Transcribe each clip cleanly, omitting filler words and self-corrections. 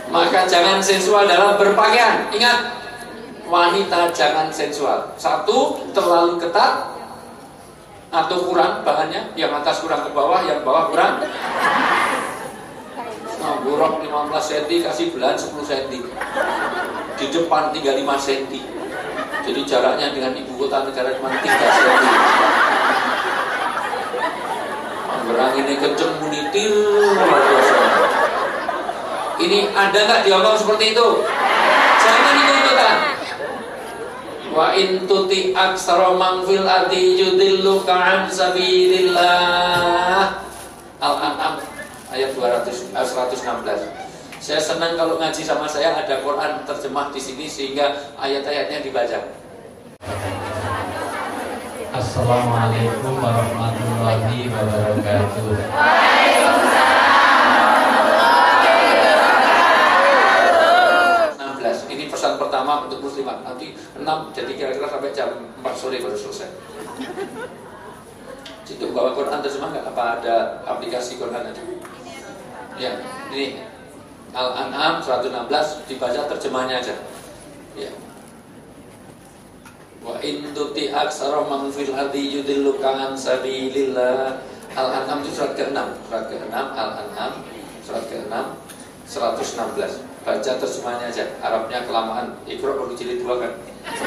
Maka jangan sensual dalam berpakaian. Ingat, wanita jangan sensual. Satu, terlalu ketat atau kurang bahannya, yang atas kurang ke bawah, yang bawah kurang. Nah, borok 15 cm kasih belahan 10 cm. Di depan tinggal 5 cm. Jadi jaraknya dengan ibu kota negara cuma 3 cm. Anginnya kenceng munitir luar biasa. Ini ada nggak di Hongkong seperti itu? Jangan ikut-ikutan. Wa in tuti aksara man fil ardi yudilluka an sabilillah. Al-An'am ayat 116. Saya senang kalau ngaji sama saya ada Quran terjemah di sini sehingga ayat-ayatnya dibaca. Assalamualaikum warahmatullahi wabarakatuh. Ini pesan pertama untuk muslimat. Nanti 6, jadi kira-kira sampai jam 4 sore baru selesai. Situ bawa Quran terjemah nggak? Apa ada aplikasi Quran aja? Ya, ini Al-An'am 116 dibaca terjemahnya aja. Ya. Wa in tuti aksara man fil ardi yudilluka an sabilillah. Al-An'am itu surat ke-6, Al-An'am surat ke-6 116. Baca terjemahnya aja, Arabnya kelamaan. Iqra baru jilid 2 kan.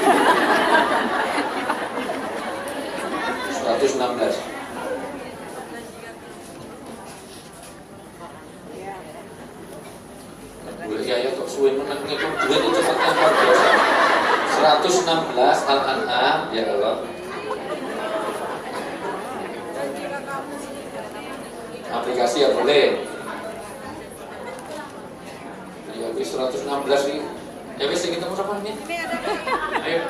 116. Boleh ya kok suwe menang ngitung duit itu cepatnya luar biasa. 116 Al-An'am, ya Allah. Aplikasi ya boleh. Ya wis 116 ini. Ya wis kita mau sama ini. Ayo.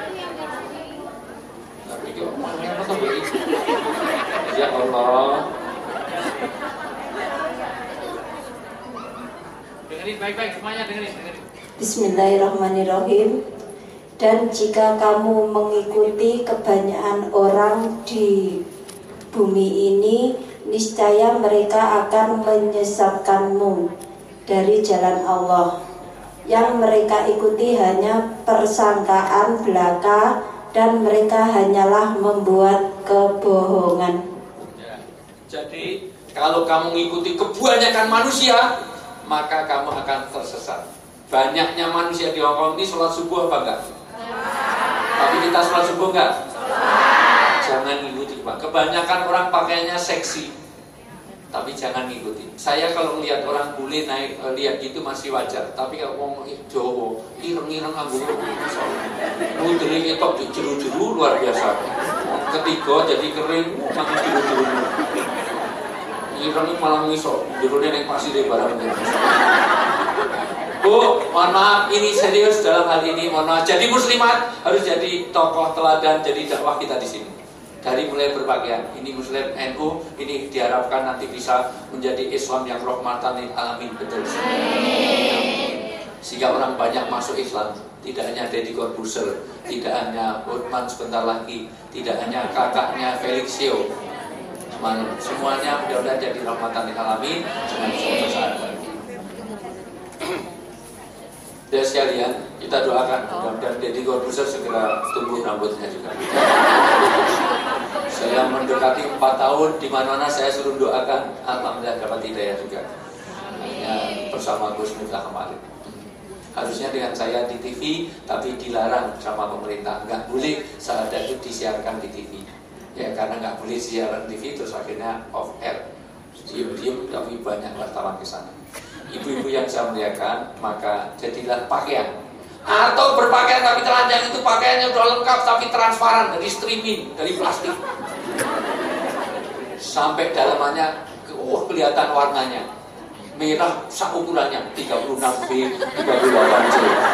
Tapi kok mana tuh begini? Ya Allah. Dengerin baik-baik semuanya, dengerin. Bismillahirrahmanirrahim. Dan jika kamu mengikuti kebanyakan orang di bumi ini, niscaya mereka akan menyesatkanmu dari jalan Allah. Yang mereka ikuti hanya persangkaan belaka dan mereka hanyalah membuat kebohongan. Ya, jadi kalau kamu mengikuti kebanyakan manusia, maka kamu akan tersesat. Banyaknya manusia di Hongkong ini sholat subuh apa enggak? Tapi kita sholat subuh enggak? Jangan ngikuti Pak. Kebanyakan orang pakainya seksi, tapi jangan ngikuti. Saya kalau melihat orang bule naik lihat gitu masih wajar. Tapi kalau ngomong Jawa, ireng-ireng anggota mudri ketok di jeru-jeru luar biasa. Ketiga jadi kering, makin jeru-jeru. Ireng malah ngisok, jerune ning pasir barang. Bu, mohon maaf, ini serius dalam hal ini, mohon maaf. Jadi muslimat harus jadi tokoh teladan, jadi dakwah kita di sini. Dari mulai berpakaian, ini Muslim NU, ini diharapkan nanti bisa menjadi Islam yang rahmatan lil alamin, betul. Sehingga orang banyak masuk Islam, tidak hanya Deddy Corbuzier, tidak hanya Uthman sebentar lagi, tidak hanya kakaknya Felixio, semuanya mudah-mudahan jadi rahmatan lil alamin dengan suatu saat. Dan sekalian kita doakan mudah-mudahan Deddy Corbuzier segera tumbuh rambutnya juga. Saya mendekati 4 tahun di mana-mana saya suruh doakan, alhamdulillah dapat hidayah juga. Ya, bersama Gus Miftah kemarin. Harusnya dengan saya di TV, tapi dilarang sama pemerintah. Nggak boleh syahadat itu disiarkan di TV. Ya karena nggak boleh siaran TV terus akhirnya off air. Diam-diam tapi banyak wartawan ke sana. Ibu-ibu yang saya muliakan, maka jadilah pakaian atau berpakaian tapi telanjang itu pakaiannya udah lengkap tapi transparan dari streaming, dari plastik sampai dalamannya kelihatan warnanya merah sak ukurannya 36B, 38C.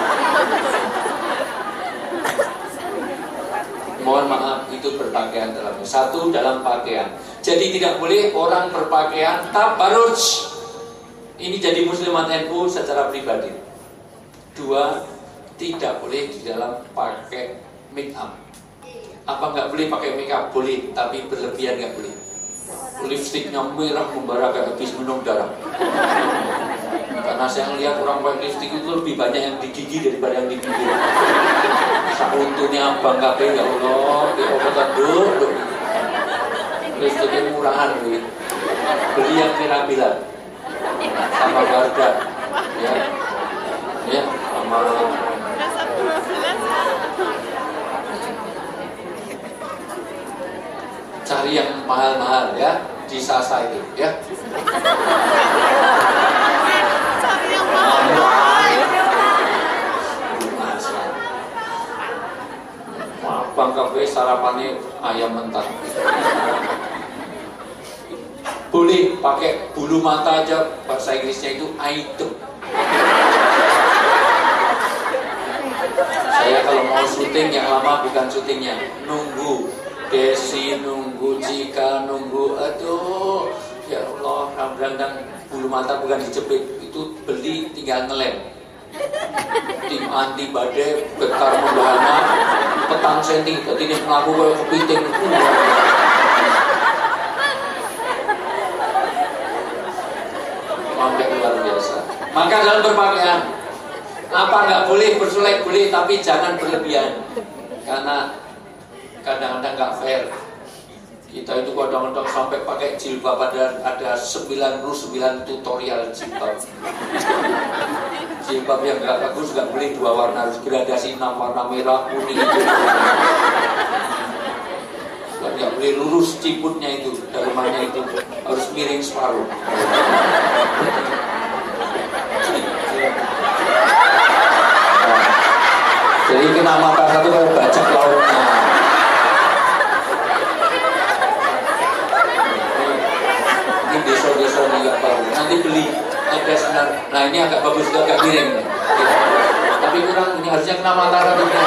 Mohon maaf, itu berpakaian dalamnya. Satu, dalam pakaian. Jadi tidak boleh orang berpakaian tabarruj. Ini jadi muslimat NU secara pribadi. 2, tidak boleh di dalam pakai make up. Apa nggak boleh pakai make up? Boleh, tapi berlebihan nggak boleh. Lipstiknya merah membara kayak habis minum darah. Karena saya lihat orang pakai lipstik itu lebih banyak yang di gigi daripada yang di bibir. Sakuntunya abang kabeh ya Allah, di obatan dulu. Lipstiknya murahan gitu. Beli yang Mirabilia sama Garda, ya, ya, sama. Cari yang mahal-mahal ya di Sasa itu, ya. Cari yang mahal. Bang kafe sarapannya ayam mentah. Boleh pakai bulu mata aja, bahasa Inggrisnya itu item. Saya kalau mau syuting yang lama bukan syutingnya, nunggu Desi, nunggu Cika, nunggu, aduh, ya Allah, kadang-kadang bulu mata bukan dijepit, itu beli tinggal ngelem. Tim anti badai, bekar membahana, petang senti, tadi ini melakukan kepiting. Sampai luar biasa. Maka dalam berpakaian, apa nggak boleh bersulek boleh, tapi jangan berlebihan, karena kadang-kadang nggak fair. Kita itu kadang-kadang sampai pakai jilbab, ada 99 tutorial jilbab. Jilbab yang nggak bagus nggak boleh 2 warna, harus gradasi 6 warna, merah, kuning itu. Dan nggak boleh lurus ciputnya itu, dalamannya itu harus miring separuh. Jadi kena mata satu kayak bajak lautnya. Ini desa-desa ini nggak bagus. Nanti beli ada senar. Nah ini agak bagus juga, agak miring. Tapi kurang, ini harusnya kena mata satunya.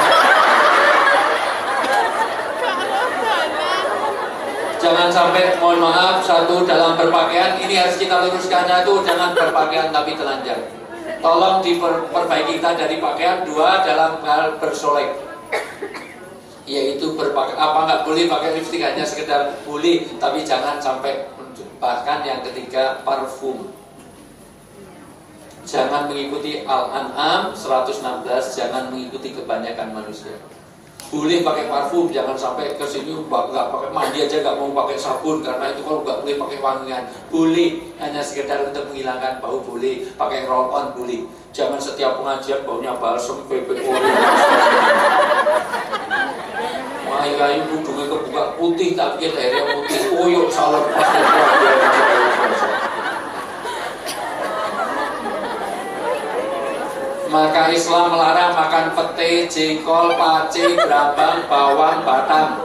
Jangan sampai, mohon maaf, satu dalam berpakaian ini harus kita luruskannya tuh, jangan berpakaian tapi telanjang. Tolong diperbaiki kita dari pakaian. 2 dalam hal bersolek, yaitu berpakaian. Apa nggak boleh pakai lipstik, hanya sekedar boleh, tapi jangan sampai. Bahkan yang ketiga, parfum. Jangan mengikuti Al-An'am 116, jangan mengikuti kebanyakan manusia. Boleh pakai parfum, jangan sampai ke sini nggak pakai mandi aja, nggak mau pakai sabun, karena itu kalau nggak boleh pakai wangian. Boleh, hanya sekedar untuk menghilangkan bau boleh, pakai roll on boleh. Jangan setiap pengajian baunya balsem, PPO. Ayu-ayu hidungnya kebuka putih, tapi akhirnya putih, koyok salep pasti. Maka Islam melarang makan pete, jengkol, pace, gerabang, bawang, batang.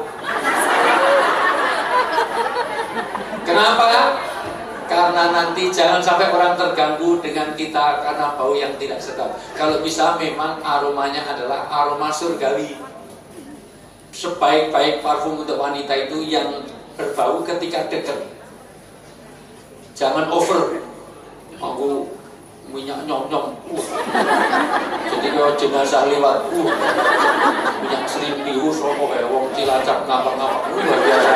Kenapa? Karena nanti jangan sampai orang terganggu dengan kita karena bau yang tidak sedap. Kalau bisa memang aromanya adalah aroma surgawi. Sebaik-baik parfum untuk wanita itu yang berbau ketika dekat. Jangan over. Aku minyak nyong-nyong, jadi kalau jenazah lewat, minyak selimpi, sopo kayak wong Cilacap ngapa-ngapa, luar biasa.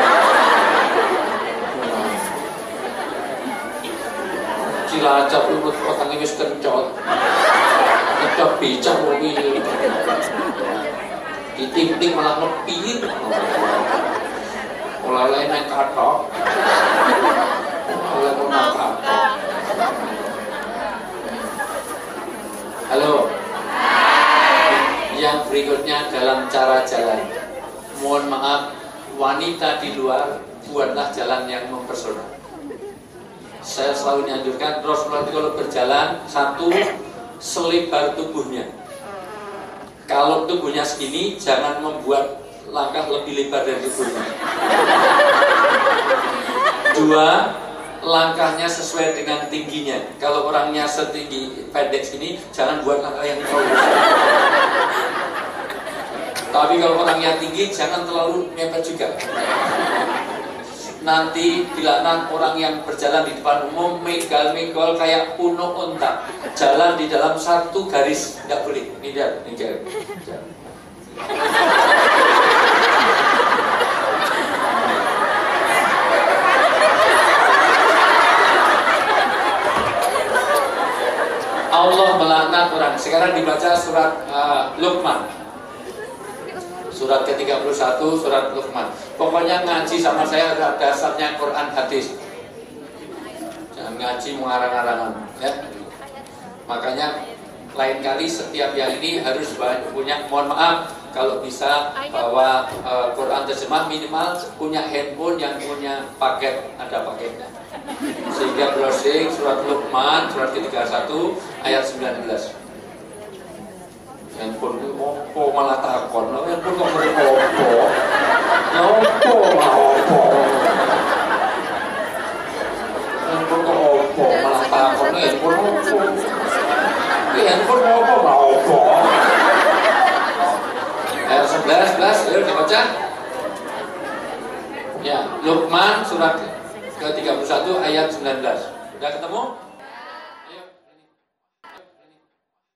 Cilacap itu otangnya wis kencot, kencot becak mobil, diting-ting malah ngepit, mulai naik katok, mulai mau naik katok. Halo. Yang berikutnya dalam cara jalan. Mohon maaf, wanita di luar buatlah jalan yang mempesona. Saya selalu menganjurkan Rasulullah itu kalau berjalan, 1, selebar tubuhnya. Kalau tubuhnya segini, jangan membuat langkah lebih lebar dari tubuhnya. 2, langkahnya sesuai dengan tingginya. Kalau orangnya setinggi pendek sini, jangan buat langkah yang terlalu besar. Tapi kalau orangnya tinggi, jangan terlalu mepet juga. Nanti dilaknat orang yang berjalan di depan umum, megal-megal kayak punuk unta, jalan di dalam satu garis, nggak boleh. Ini garis. Allah melaknat orang. Sekarang dibaca surat Luqman. Surat ke-31, surat Luqman. Pokoknya ngaji sama saya adalah dasarnya Quran hadis. Jangan ngaji mengarang-arangan, ya. Makanya lain kali setiap yang ini harus punya, mohon maaf kalau bisa bawa Quran terjemah, minimal punya handphone yang punya paket, ada paketnya. Sehingga browsing surat Luqman surat ke-31 ayat 19. Handphone itu opo malah takon, handphone kok opo? Ya opo malah opo? Handphone kok opo malah takon, handphone opo? Handphone opo malah opo? Ayat 11, ayo dibaca. Ya, Luqman surat ke-31 ayat 19. Sudah ketemu?